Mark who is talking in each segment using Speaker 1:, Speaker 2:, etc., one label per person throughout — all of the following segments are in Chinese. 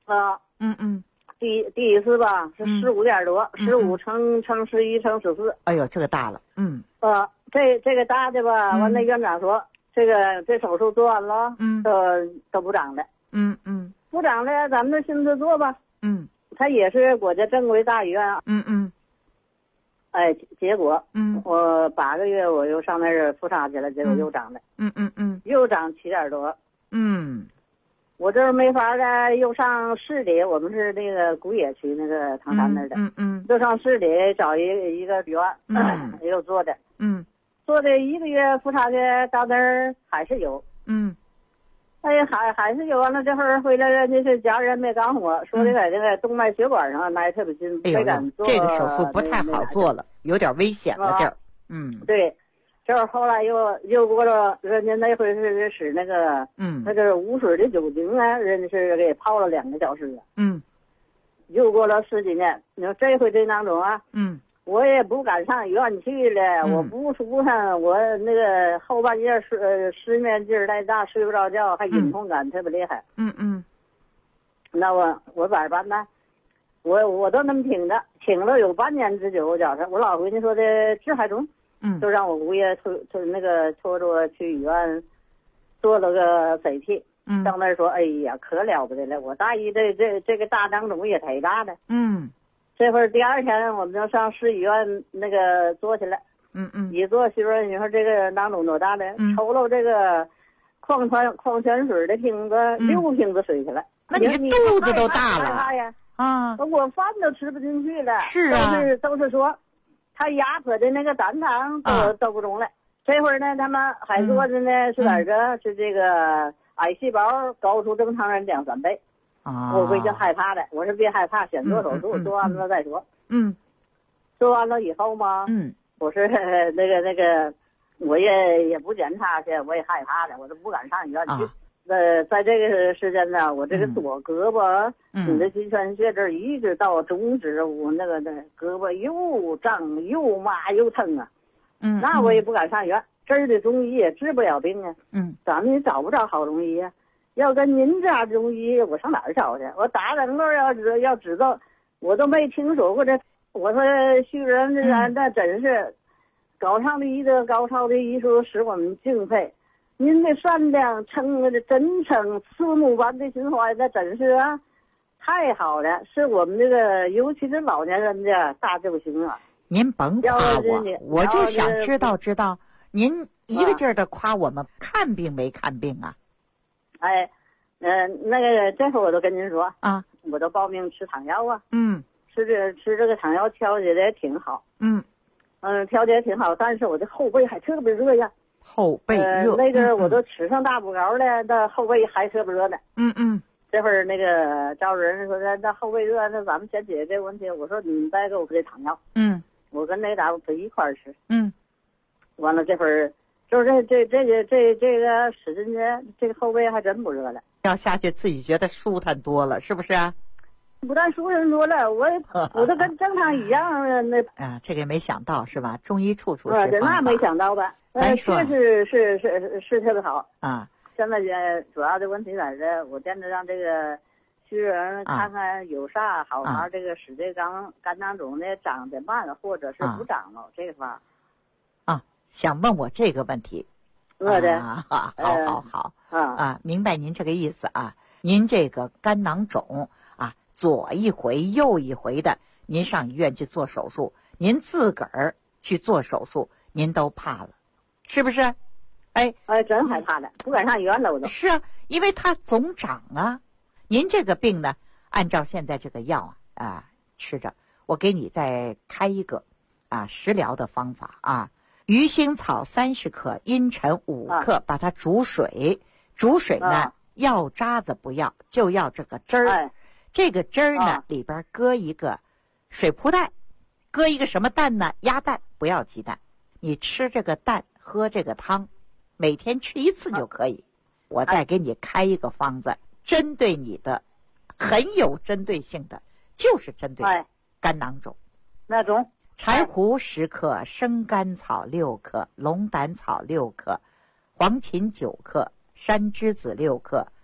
Speaker 1: 啊，第一次吧是15点多，15乘11乘14。
Speaker 2: 哎呦，这个大了。
Speaker 1: 这个大的吧，完了院长说这手术做完了，都不长了。不长了，咱们就寻思做吧。他也是国家正规大医院啊。哎，结果我8个月我又上那儿复查去了，结果又长了。又长7点多。我这没法了，又上市里，我们是那个古冶区那个唐山那儿的。就上市里找一个医院，又做的。做的1个月复查的，到那儿还是有。哎，还是有。完了这会儿回来了，那是家人没告诉我，说的在这个动脉血管上埋特别近，没敢做。
Speaker 2: 这个手术不太好做了，有点危险了这儿。
Speaker 1: 对。这后来又过了，人家那回是使那个那个无水的酒精啊，人家是给泡了2个小时。又过了10几年，你说这回这囊肿啊，我也不敢上医院去了，我不舒坦，我那个后半夜失眠劲儿太大，睡不着觉，还隐痛感特别厉害。那我咋办呢？我都那么挺着，挺了有半年之久。我觉着我老闺女说的治还中。就让我姑爷拖着我去医院做了个 CT。到那儿说，哎呀，可了不得了，我大姨这个大囊肿也忒大了。这会儿第2天我们就上市医院那个做去了。一做媳妇儿，你说这个囊肿多大呢？抽了这个矿泉水的瓶子6瓶子水去了。
Speaker 2: 那你这肚子都大了
Speaker 1: 呀！
Speaker 2: 我
Speaker 1: 饭都吃不进去了。
Speaker 2: 是啊，
Speaker 1: 都是说。他牙科的那个胆囊都不中了。这会儿呢，他们还做的呢是哪个？是这个癌细胞高出正常人2、3倍。我回去害怕了，我说别害怕，先做手术，做完了再说。做完了以后嘛，我是那个，我也不检查去，我也害怕了，我都不敢上医院去。在这个时间呢，我这个左胳膊，你的极泉穴这儿一直到中指，我那个胳膊又胀又麻又疼啊。那我也不敢上医院，这儿的中医也治不了病啊。咱们也找不着好中医啊。要跟您家中医，我上哪儿找去？我打灯笼要知道，我都没听说过这。我说徐人这人那真是高尚的医德，高超的医术，使我们敬佩。您的善良、真诚、慈母般的心怀，那真是啊，太好了，是我们这个尤其是老年人的大救星啊！
Speaker 2: 您甭夸我就想知道您一个劲儿的夸我们看病没看病啊？
Speaker 1: 哎，那个这会儿我都跟您说啊，我都报名吃糖药啊。吃这个糖药调节的也挺好。调节也挺好，但是我的后背还特别热呀。
Speaker 2: 后背热，
Speaker 1: 那个我都吃上大补膏了，那后背还特别热呢。这会儿那个赵主任说那后背热，那咱们先解决这个问题。我说你再给我这糖药。我跟那大夫不一块儿吃。完了这会儿就是这个使劲的，这个后背还真不热了。
Speaker 2: 要下去自己觉得舒坦多了，是不是啊？
Speaker 1: 不但舒坦多了，我都跟正常一样那。
Speaker 2: 这个没想到是吧？中医处是方法。
Speaker 1: 那没想到吧？
Speaker 2: 咱说
Speaker 1: 是特别好
Speaker 2: 啊。
Speaker 1: 现在主要的问题在这，我现在让这个徐人看看有啥好法，这个使这肝囊肿呢长得慢，或者是不长了这个法。
Speaker 2: 想问我这个问题。好明白您这个意思啊。您这个肝囊肿左一回右一回的，您上医院去做手术，您自个儿去做手术，您都怕了，是不是？
Speaker 1: 真害怕了，不敢上医院了我都。
Speaker 2: 是啊，因为它总长啊。您这个病呢，按照现在这个药吃着，我给你再开一个食疗的方法啊。鱼腥草30克，茵陈5克，把它煮水。煮水呢，药渣子不要，就要这个汁儿。这个汁儿呢，里边搁一个水铺蛋，搁一个什么蛋呢？鸭蛋，不要鸡蛋。你吃这个蛋，喝这个汤，每天吃1次就可以。我再给你开一个方子，针对你的，很有针对性的，就是针对肝囊肿。
Speaker 1: 那种
Speaker 2: 柴胡10克，生甘草6克，龙胆草6克，黄芩9克，山栀子6克，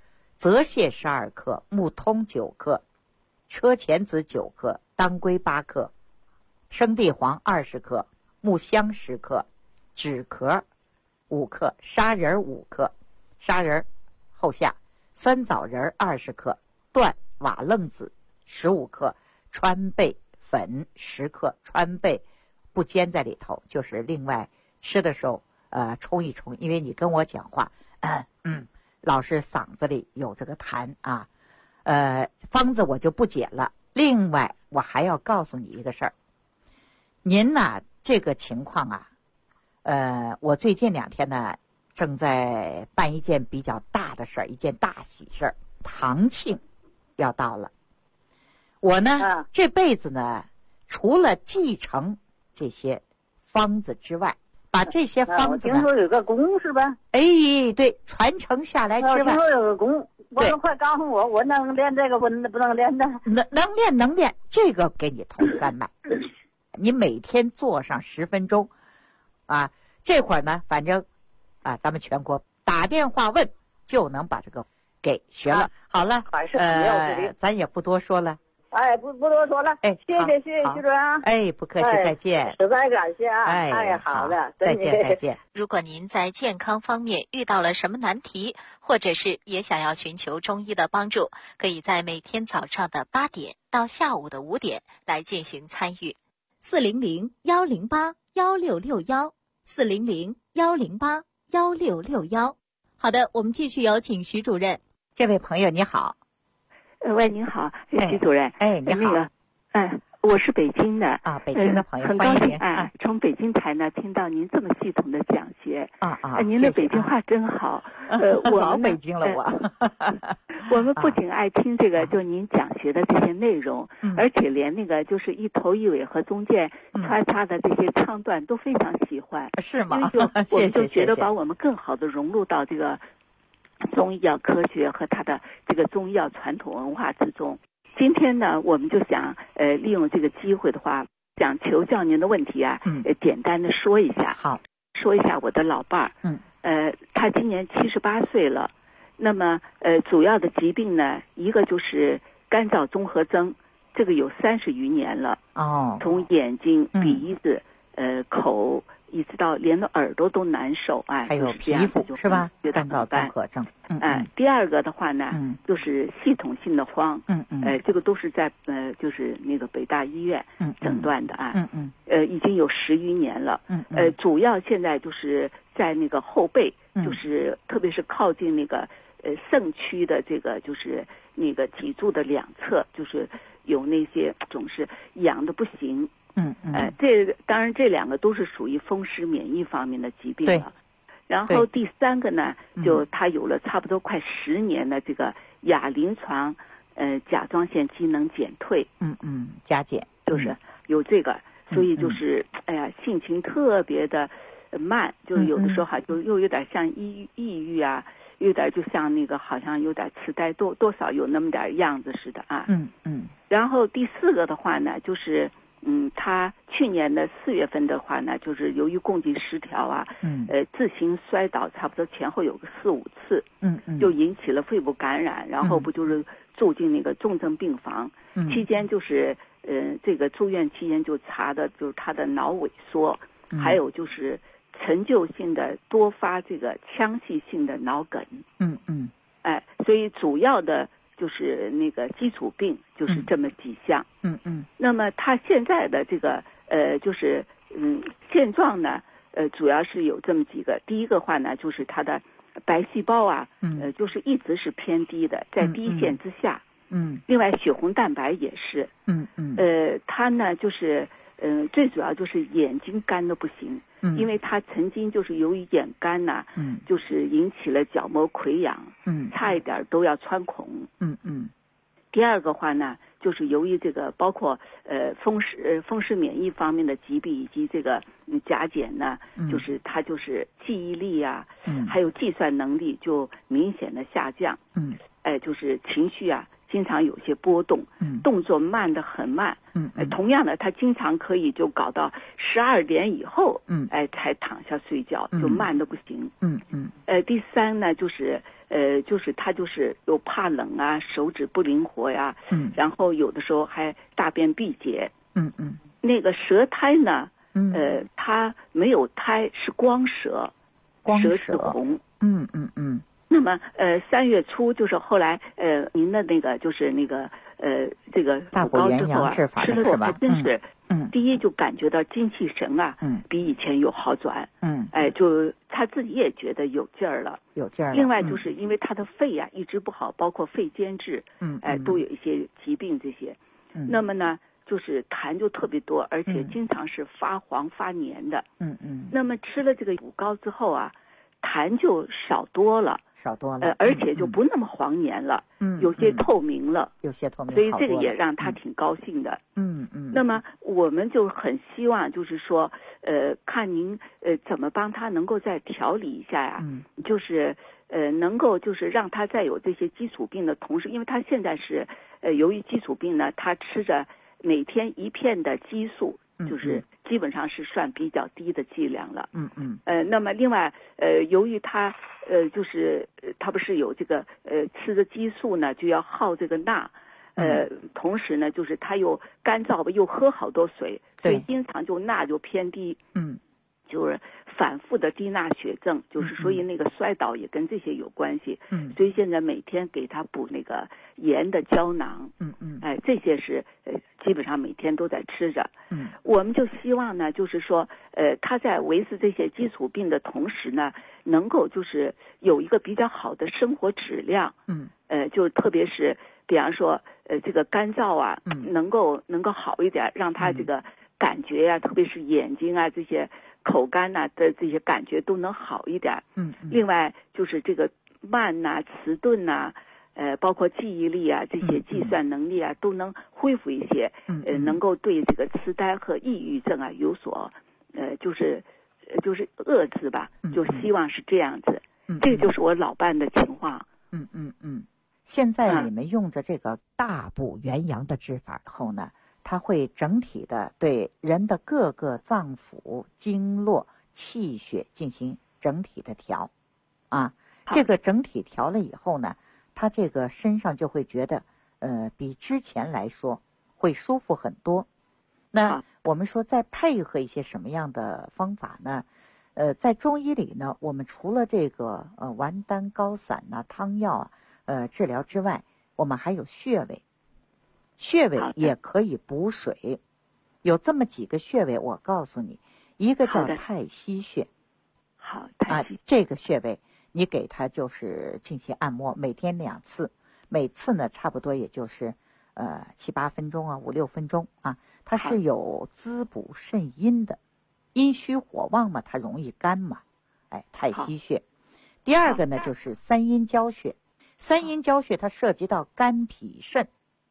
Speaker 2: 泽泻12克，木通9克，车前子9克，当归8克，生地黄20克，木香10克，止壳5克，砂仁5克，砂仁后下，酸枣仁20克，断瓦楞子15克，川贝粉10克，川贝不煎在里头，就是另外吃的时候冲一冲，因为你跟我讲话老是嗓子里有这个痰啊。方子我就不解了。另外我还要告诉你一个事儿，您呢这个情况啊，我最近2天呢正在办一件比较大的事儿，一件大喜事儿，堂庆要到了。我呢这辈子呢除了继承这些方子之外，把这些方子呢，
Speaker 1: 我听说有个功是吧？
Speaker 2: 哎，对，传承下来之外，
Speaker 1: 听说有个功，我都快告诉我能练这个，不能练的。
Speaker 2: 能练，这个给你通3脉。你每天做上10分钟，啊，这会儿呢，反正咱们全国打电话问就能把这个给学了。好了，
Speaker 1: 还是没有
Speaker 2: 咱也不多说了。
Speaker 1: 哎，不多说了。哎，谢谢徐主任啊。
Speaker 2: 哎，不客气，再见。
Speaker 1: 实在感谢啊。
Speaker 2: 哎，
Speaker 1: 好的，
Speaker 2: 再见。
Speaker 3: 如果您在健康方面遇到了什么难题，或者是也想要寻求中医的帮助，可以在每天早上的8点到下午的5点来进行参与。400-108-1661，400-108-1661。好的，我们继续有请徐主任。
Speaker 2: 这位朋友你好。
Speaker 4: 喂，您好，徐主任。
Speaker 2: 你好。
Speaker 4: 我是北京的
Speaker 2: 北京的朋友，
Speaker 4: 很高兴从北京台呢听到您这么系统的讲学您的北京话真好。我
Speaker 2: 老北京了
Speaker 4: 我们不仅爱听这个就您讲学的这些内容，而且连那个就是一头一尾和中间穿插的这些唱段都非常喜欢。
Speaker 2: 是吗？
Speaker 4: 我们就觉得把我们更好的融入到这个中医药科学和它的这个中医药传统文化之中。今天呢，我们就想利用这个机会的话，想求教您的问题简单的说一下。
Speaker 2: 好，
Speaker 4: 说一下我的老伴儿。他今年78岁了。那么主要的疾病呢，一个就是干燥综合征，这个有30余年了。从眼睛、鼻子、口，一直到连的耳朵都难受
Speaker 2: 还有皮肤是吧？干燥综合症。
Speaker 4: 第二个的话呢，就是系统性的慌。这个都是在就是那个北大医院诊断的已经有10余年了。主要现在就是在那个后背，就是特别是靠近那个肾区的这个就是那个脊柱的2侧，就是有那些总是痒的不行。当然这2个都是属于风湿免疫方面的疾病了。然后第3个呢，就他有了差不多快10年的这个亚临床甲状腺机能减退。
Speaker 2: 加减
Speaker 4: 就是有这个，所以就是性情特别的慢，就是有的时候就又有点像抑郁啊，有点就像那个好像有点痴呆，多少有那么点样子似的啊。然后第4个的话呢，就是他去年的4月份的话呢，就是由于供给失调自行摔倒，差不多前后有个4-5次。就引起了肺部感染，然后不就是住进那个重症病房。期间就是这个住院期间就查的就是他的脑萎缩，还有就是陈旧性的多发这个腔隙性的脑梗。所以主要的就是那个基础病就是这么几项。那么他现在的这个就是现状呢，主要是有这么几个。第一个话呢，就是他的白细胞就是一直是偏低的，在低线之下。另外血红蛋白也是。他呢就是最主要就是眼睛干的不行。因为他曾经就是由于眼干就是引起了角膜溃疡。差一点都要穿孔。第二个话呢，就是由于这个包括风湿免疫方面的疾病以及这个甲减呢，就是他就是记忆力还有计算能力就明显的下降。就是情绪经常有些波动。动作慢得很慢。同样的，他经常可以就搞到12点以后才躺下睡觉，就慢得不行。第3呢，就是就是他就是又怕冷啊，手指不灵活呀，然后有的时候还大便闭结，那个舌苔呢，它没有苔，是光舌，舌是红，那么3月初就是后来您的那个就是那个这个补膏之后啊，吃了之后真是，第一就感觉到精气神啊，比以前有好转，就他自己也觉得有劲儿了。另外就是因为他的肺啊一直不好，包括肺间质，都有一些疾病这些，那么呢就是痰就特别多，而且经常是发黄发黏的，那么吃了这个补膏之后啊，痰就少多了，而且就不那么黄黏了，有些透明了，所以这个也让他挺高兴的。那么我们就很希望就是说，看您怎么帮他能够再调理一下呀，就是能够就是让他在有这些基础病的同时，因为他现在是由于基础病呢，他吃着每天1片的激素，就是基本上是算比较低的剂量了。那么另外由于他就是他不是有这个吃的激素呢，就要耗这个钠，同时呢就是他又干燥吧，又喝好多水，所以经常就钠就偏低。就是反复的低钠血症，就是所以那个摔倒也跟这些有关系。所以现在每天给他补那个盐的胶囊。这些是基本上每天都在吃着。我们就希望呢，就是说他在维持这些基础病的同时呢，能够就是有一个比较好的生活质量。就特别是比方说这个干燥啊，能够好一点，让他这个感觉呀，特别是眼睛啊这些口干呐的这些感觉都能好一点。另外就是这个慢呐、迟钝呐，包括记忆力啊这些计算能力啊都能恢复一些。能够对这个痴呆和抑郁症啊有所就是遏制吧，就希望是这样子。这就是我老伴的情况。
Speaker 2: 现在你们用着这个大补元阳的治法后呢，它会整体的对人的各个脏腑、经络、气血进行整体的调，这个整体调了以后呢，他这个身上就会觉得比之前来说会舒服很多。那我们说再配合一些什么样的方法呢？在中医里呢，我们除了这个丸丹膏散汤药治疗之外，我们还有穴位。穴位也可以补水，有这么几个穴位，我告诉你，一个叫太溪穴。这个穴位你给它就是进行按摩，每天2次，每次呢差不多也就是7、8分钟啊，5、6分钟啊。它是有滋补肾阴的，阴虚火旺嘛，它容易干嘛，太溪穴。第二个呢就是三阴交穴，三阴交穴它涉及到肝脾肾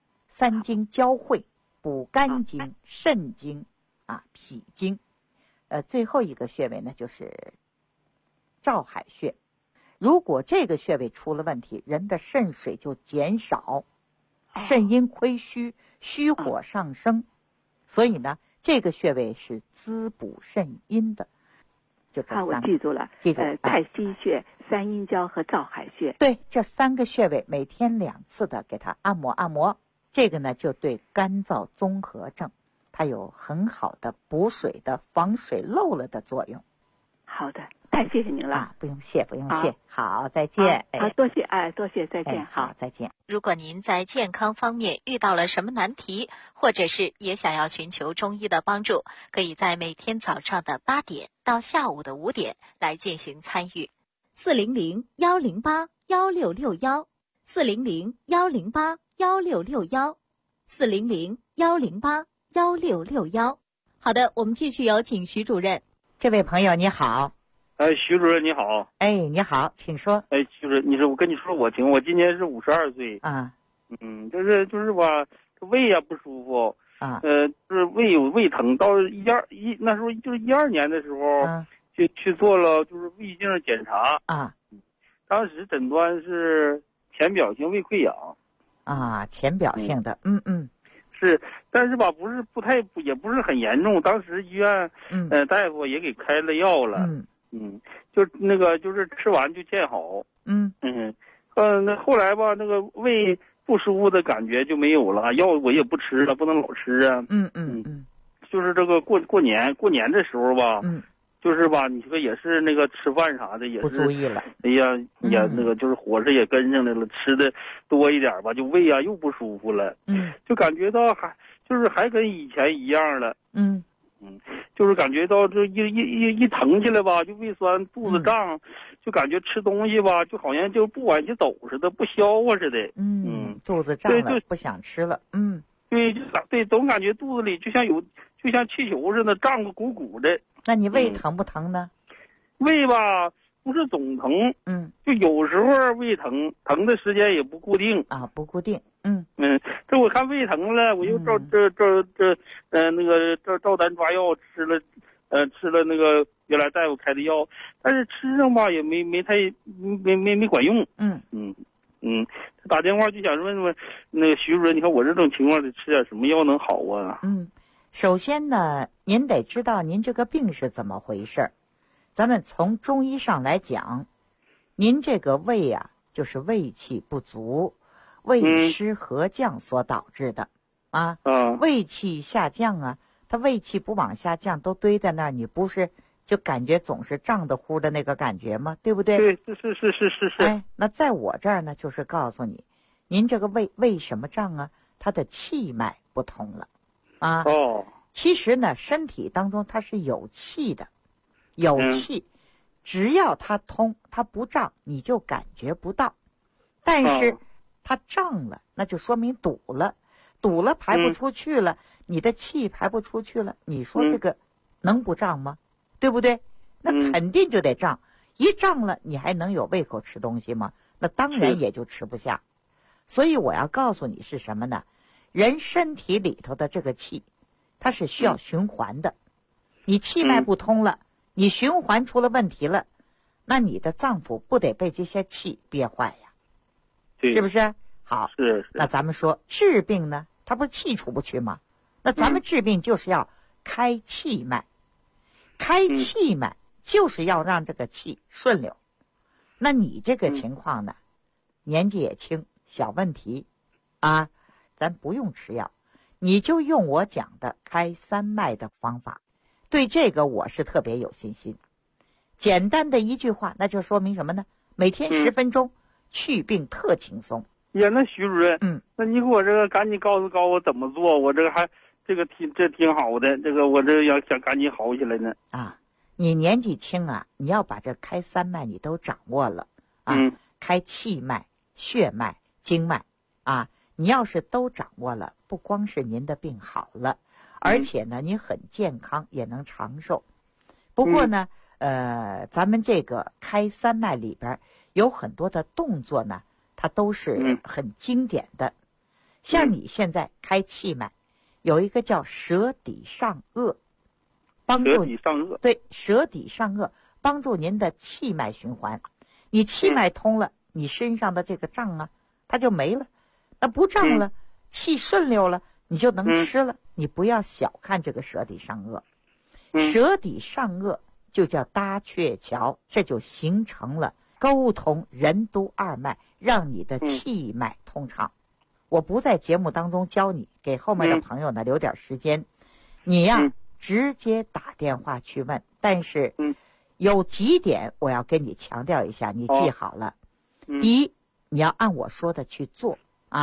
Speaker 2: 3经交汇，补肝经、肾经脾经。最后一个穴位呢就是照海穴。如果这个穴位出了问题，人的肾水就减少，肾阴亏虚，虚火上升，所以呢这个穴位是滋补肾阴的。就这3个，
Speaker 4: 我记住了，太溪穴、三阴交和照海穴。
Speaker 2: 对，这3个穴位每天2次的给它按摩。这个呢就对干燥综合症它有很好的补水的、防水漏了的作用。
Speaker 4: 好的，太谢谢您了。
Speaker 2: 不用谢。好，再见。
Speaker 4: 好，多谢，再见。
Speaker 2: 好，再见。
Speaker 3: 如果您在健康方面遇到了什么难题，或者是也想要寻求中医的帮助，可以在每天早上的8点到下午的5点来进行参与。400-108-1661，400-108-1661，400-108-1661。好的，我们继续有请徐主任。
Speaker 2: 这位朋友你好。
Speaker 5: 徐主任你好。
Speaker 2: 你好，请说。
Speaker 5: 徐主任，我跟你说我今年是52岁就是吧，胃呀不舒服就是胃有胃疼，到那时候就是12年的时候就去做了就是胃镜检查当时诊断是浅表性胃溃疡
Speaker 2: 浅表性的
Speaker 5: 是，但是吧也不是很严重，当时医院大夫也给开了药了就那个就是吃完就见好那后来吧，那个胃不舒服的感觉就没有了，药我也不吃了，不能老吃啊。就是这个过年的时候吧，就是吧，你说也是那个吃饭啥的也是
Speaker 2: 不注意了。
Speaker 5: 哎呀，也那个就是伙食也跟上来了，吃的多一点吧，就胃啊又不舒服了。就感觉到还跟以前一样了。就是感觉到这一疼起来吧，就胃酸、肚子胀，就感觉吃东西吧，就好像就不往起走似的，不消化似的。
Speaker 2: 肚子胀了，不想吃了。
Speaker 5: 对，总感觉肚子里就像气球似的，胀个鼓鼓的。
Speaker 2: 那你胃疼不疼呢？
Speaker 5: 胃吧，不是总疼，就有时候胃疼，疼的时间也不固定
Speaker 2: 啊，不固定。
Speaker 5: 这我看胃疼了，我又照那个照单抓药吃了那个原来大夫开的药，但是吃上吧也没管用。他打电话就想问问那个徐主任，你看我这种情况得吃点什么药能好啊？
Speaker 2: 首先呢，您得知道您这个病是怎么回事。咱们从中医上来讲，您这个胃啊，就是胃气不足、胃湿合降所导致的胃气下降啊，它胃气不往下降，都堆在那儿，你不是就感觉总是胀得乎的那个感觉吗？对不对？
Speaker 5: 对，是。
Speaker 2: 那在我这儿呢，就是告诉你，您这个胃为什么胀啊？它的气脉不通了其实呢，身体当中它是有气的，有气，只要它通，它不胀，你就感觉不到。但是它胀了，那就说明堵了排不出去了，你的气排不出去了，你说这个能不胀吗？对不对？那肯定就得胀，一胀了，你还能有胃口吃东西吗？那当然也就吃不下。所以我要告诉你是什么呢？人身体里头的这个气，它是需要循环的。你气脉不通了，你循环出了问题了，那你的脏腑不得被这些气憋坏呀？是不是？好，
Speaker 5: 是。
Speaker 2: 那咱们说治病呢，它不是气出不去吗？那咱们治病就是要开气脉，开气脉就是要让这个气顺流。那你这个情况呢，年纪也轻，小问题咱不用吃药，你就用我讲的开三脉的方法。对这个我是特别有信心。简单的一句话，那就说明什么呢？每天10分钟，去病特轻松。
Speaker 5: 呀，那徐主任，那你给我这个赶紧告诉我怎么做，我这个挺好的，这个我这要想赶紧好起来呢。
Speaker 2: 你年纪轻你要把这开三脉你都掌握了开气脉、血脉、经脉你要是都掌握了，不光是您的病好了，而且呢，你很健康，也能长寿。不过呢，咱们这个开三脉里边有很多的动作呢，它都是很经典的。像你现在开气脉，有一个叫舌底上颚，帮助你对舌底上颚帮助您的气脉循环。你气脉通了，你身上的这个胀它就没了。那不胀了，气顺溜了，你就能吃了。你不要小看这个舌底上颚，舌底上颚就叫搭鹊桥，这就形成了沟通任督二脉，让你的气脉通畅。我不在节目当中教你，给后面的朋友呢留点时间，你直接打电话去问。但是有几点我要跟你强调一下，你记好了。第一，你要按我说的去做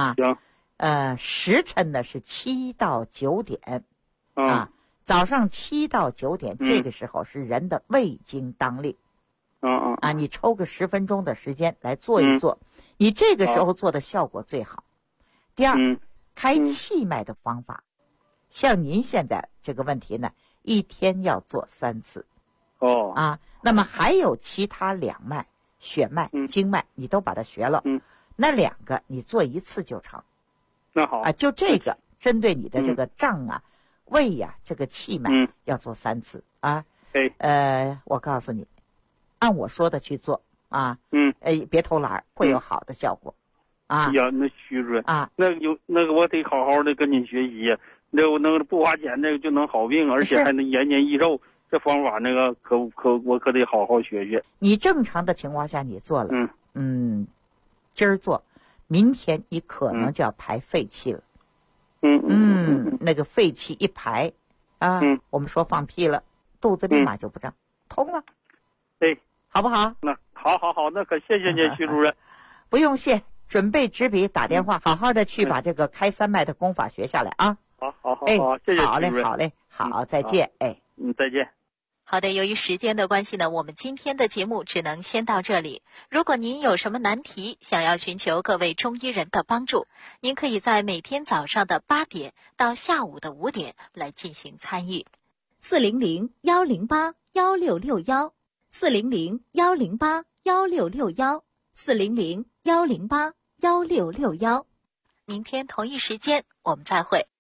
Speaker 2: 时辰呢是7到9点早上7到9点，这个时候是人的胃经当令你抽个10分钟的时间来做一做，你这个时候做的效果最好。第二，开气脉的方法，像您现在这个问题呢，一天要做3次那么还有其他2脉，血脉、经脉，你都把它学了那2个你做1次就成。
Speaker 5: 那好
Speaker 2: 就这个针对你的这个胀胃这个气脉要做3次我告诉你，按我说的去做别偷懒，会有好的效果
Speaker 5: 呀，那徐主任那个我得好好的跟您学习呀，那我能不花钱那个就能好病，而且还能延年益寿。这方法那个我可得好好学学。
Speaker 2: 你正常的情况下你做了今儿做，明天你可能就要排废气了。那个废气一排啊，我们说放屁了，肚子立马就不胀，通了。
Speaker 5: 对，
Speaker 2: 好不好？
Speaker 5: 那好，那可谢谢您，徐主任。
Speaker 2: 不用谢，准备纸笔打电话，好好的去把这个开3脉的功法学下来啊。
Speaker 5: 好，谢谢徐主任。
Speaker 2: 好嘞，好，再见。
Speaker 5: 再见。
Speaker 3: 好的，由于时间的关系呢，我们今天的节目只能先到这里。如果您有什么难题，想要寻求各位中医人的帮助，您可以在每天早上的8点到下午的5点来进行参与。400-108-1661，400-108-1661，400-108-1661。明天同一时间我们再会。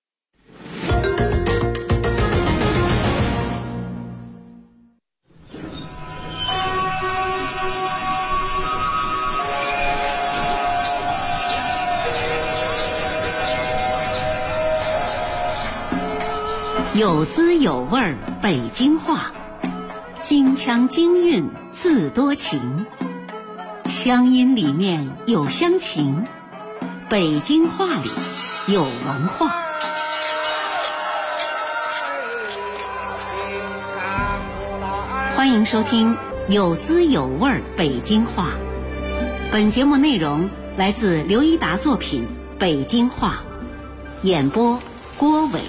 Speaker 6: 有滋有味儿北京话，京腔京韵字多情，乡音里面有乡情，北京话里有文化。欢迎收听有滋有味儿北京话。本节目内容来自刘一达作品《北京话》，演播郭伟。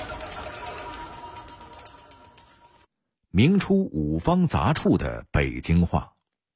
Speaker 7: 明初五方杂处的北京话。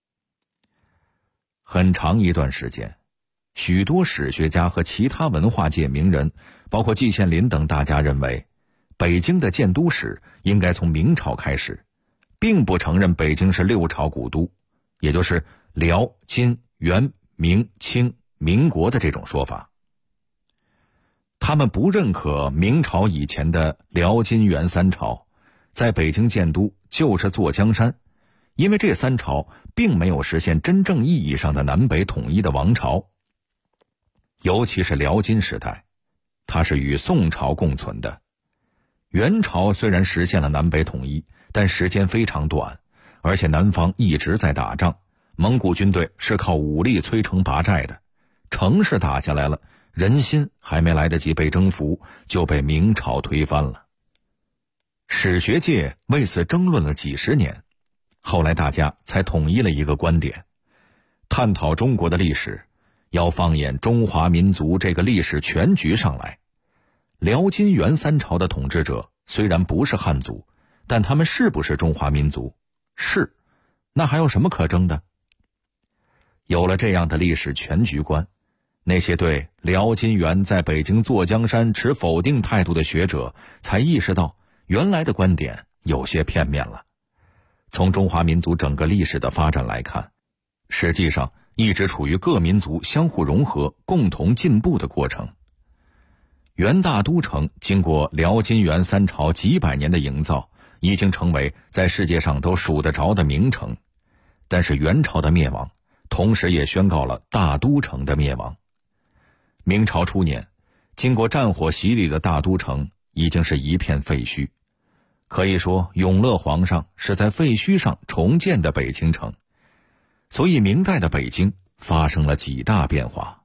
Speaker 7: 很长一段时间，许多史学家和其他文化界名人，包括季羡林等大家认为，北京的建都史应该从明朝开始，并不承认北京是6朝古都，也就是辽、金、元、明、清、民国的这种说法。他们不认可明朝以前的辽、金、元3朝在北京建都就是坐江山，因为这3朝并没有实现真正意义上的南北统一的王朝。尤其是辽金时代，它是与宋朝共存的。元朝虽然实现了南北统一，但时间非常短，而且南方一直在打仗，蒙古军队是靠武力摧城拔寨的，城市打下来了，人心还没来得及被征服，就被明朝推翻了。史学界为此争论了几十年，后来大家才统一了一个观点：探讨中国的历史，要放眼中华民族这个历史全局上来。辽金元3朝的统治者虽然不是汉族，但他们是不是中华民族？是，那还有什么可争的？有了这样的历史全局观，那些对辽金元在北京坐江山持否定态度的学者才意识到，原来的观点有些片面了。从中华民族整个历史的发展来看，实际上一直处于各民族相互融合、共同进步的过程。元大都城经过辽金元3朝几百年的营造，已经成为在世界上都数得着的名城。但是元朝的灭亡，同时也宣告了大都城的灭亡。明朝初年，经过战火洗礼的大都城已经是一片废墟，可以说永乐皇上是在废墟上重建的北京城。所以明代的北京发生了几大变化。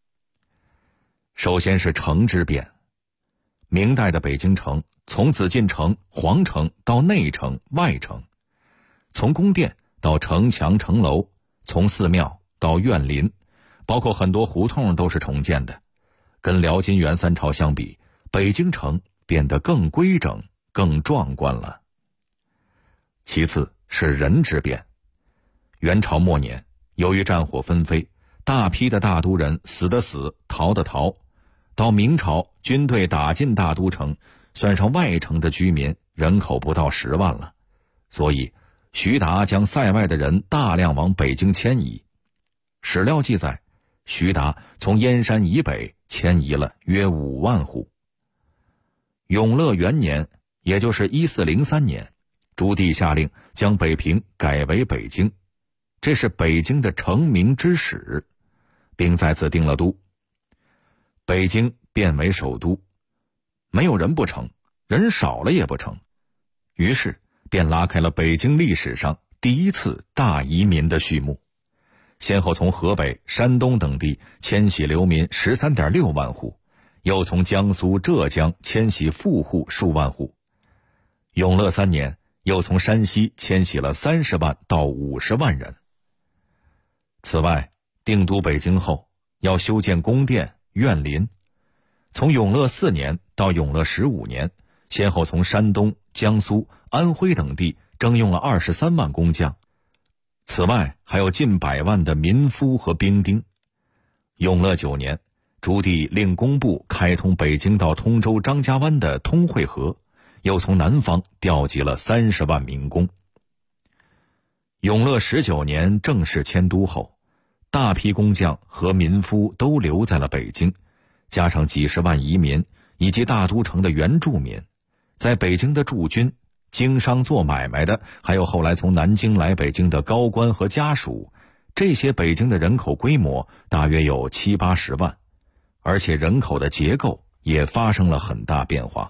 Speaker 7: 首先是城之变。明代的北京城从紫禁城、皇城到内城、外城，从宫殿到城墙城楼，从寺庙到院林，包括很多胡同都是重建的。跟辽金元3朝相比，北京城变得更规整、更壮观了。其次是人之变。元朝末年，由于战火纷飞，大批的大都人死的死，逃的逃。到明朝，军队打进大都城，算上外城的居民，人口不到10万了。所以徐达将塞外的人大量往北京迁移。史料记载，徐达从燕山以北迁移了约5万户。永乐元年，也就是1403年，朱棣下令将北平改为北京，这是北京的成名之始，并在此定了都。北京变为首都，没有人不成，人少了也不成，于是便拉开了北京历史上第一次大移民的序幕。 先后从河北、山东等地迁徙流民 13.6 万户，又从江苏、浙江迁徙富户数万户。永乐3年，又从山西迁徙了30万到50万人。此外，定都北京后，要修建宫殿、苑林。从永乐4年到永乐15年，先后从山东、江苏、安徽等地征用了23万工匠。此外，还有近100万的民夫和兵丁。永乐9年，朱棣令工部开通北京到通州张家湾的通惠河，又从南方调集了30万民工。永乐19年正式迁都后，大批工匠和民夫都留在了北京，加上几十万移民以及大都城的原住民，在北京的驻军、经商做买卖的，还有后来从南京来北京的高官和家属，这些北京的人口规模大约有70-80万，而且人口的结构也发生了很大变化。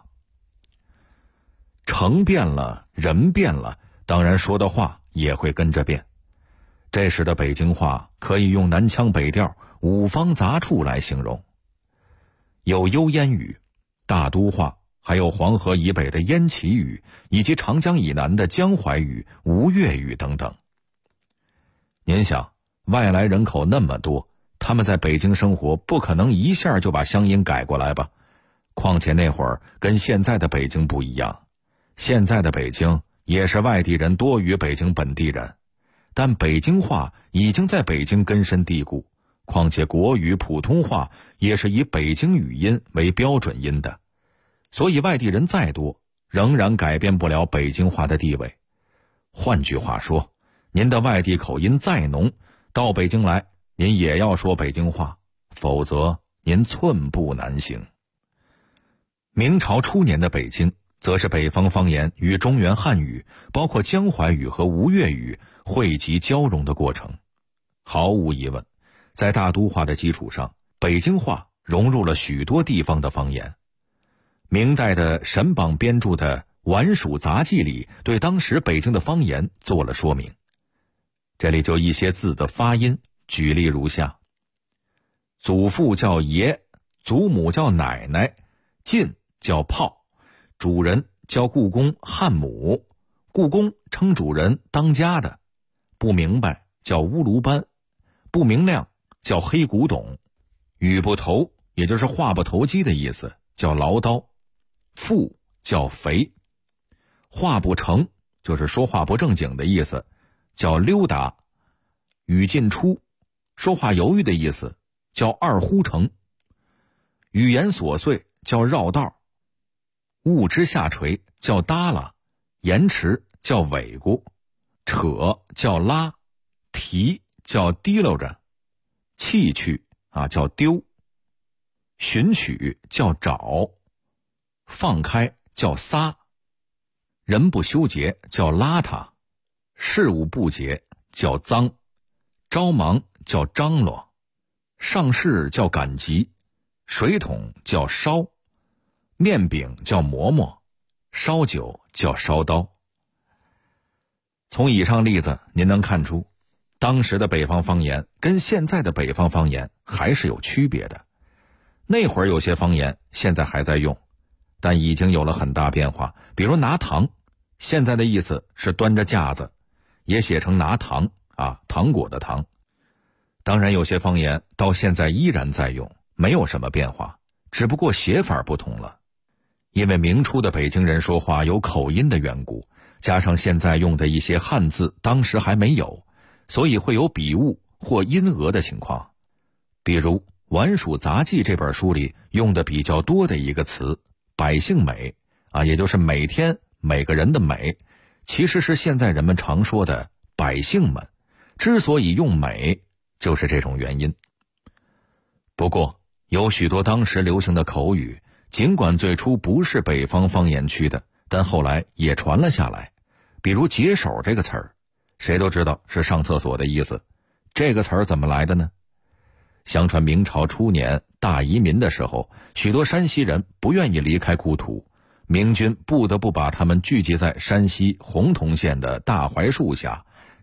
Speaker 7: 城变了，人变了，当然说的话也会跟着变。这时的北京话可以用南腔北调、五方杂处来形容，有幽燕语、大都话，还有黄河以北的燕齐语，以及长江以南的江淮语、吴越语等等。您想，外来人口那么多，他们在北京生活，不可能一下就把乡音改过来吧？况且那会儿跟现在的北京不一样，现在的北京也是外地人多于北京本地人，但北京话已经在北京根深蒂固，况且国语、普通话也是以北京语音为标准音的，所以外地人再多，仍然改变不了北京话的地位。换句话说，您的外地口音再浓，到北京来，您也要说北京话，否则您寸步难行。明朝初年的北京，则是北方方言与中原汉语，包括江淮语和吴越语汇集交融的过程。毫无疑问，在大都话的基础上，北京话融入了许多地方的方言。明代的沈榜编著的《宛署杂记》里对当时北京的方言做了说明。这里就一些字的发音，举例如下：祖父叫爷，祖母叫奶奶，进叫炮，主人叫故宫汉母，故宫称主人当家的，不明白叫乌卢班，不明亮叫黑古董，语不投也就是话不投机的意思，叫唠叨，富叫肥，话不成就是说话不正经的意思，叫溜达，语进出说话犹豫的意思，叫二呼成，语言琐碎叫绕道，物之下垂叫耷拉，延迟叫尾咕，扯叫拉，提叫提溜着，弃去叫丢，寻取叫找，放开叫撒，人不修洁叫邋遢，事务不洁叫脏，着忙叫张罗，上事叫赶集，水桶叫烧，面饼叫馍馍，烧酒叫烧刀。从以上例子您能看出，当时的北方方言跟现在的北方方言还是有区别的。那会儿有些方言现在还在用，但已经有了很大变化。比如拿糖，现在的意思是端着架子，也写成拿糖糖果的糖。当然有些方言到现在依然在用，没有什么变化，只不过写法不同了。因为明初的北京人说话有口音的缘故，加上现在用的一些汉字当时还没有，所以会有笔误或音讹的情况。比如《宛署杂记》这本书里用的比较多的一个词百姓美也就是每天每个人的美，其实是现在人们常说的百姓们，之所以用美就是这种原因。不过有许多当时流行的口语，尽管最初不是北方方言区的，但后来也传了下来。比如解手这个词儿，谁都知道是上厕所的意思，这个词儿怎么来的呢？相传明朝初年大移民的时候，许多山西人不愿意离开故土，明军不得不把他们聚集在山西洪洞县的大槐树下，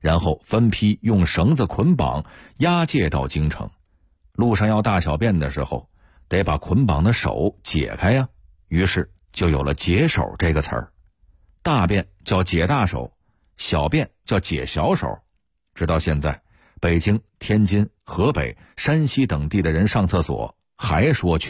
Speaker 7: 然后分批用绳子捆绑押解到京城。路上要大小便的时候，得把捆绑的手解开呀，于是就有了解手这个词儿。大便叫解大手，小便叫解小手。直到现在，北京、天津、河北、山西等地的人上厕所还说去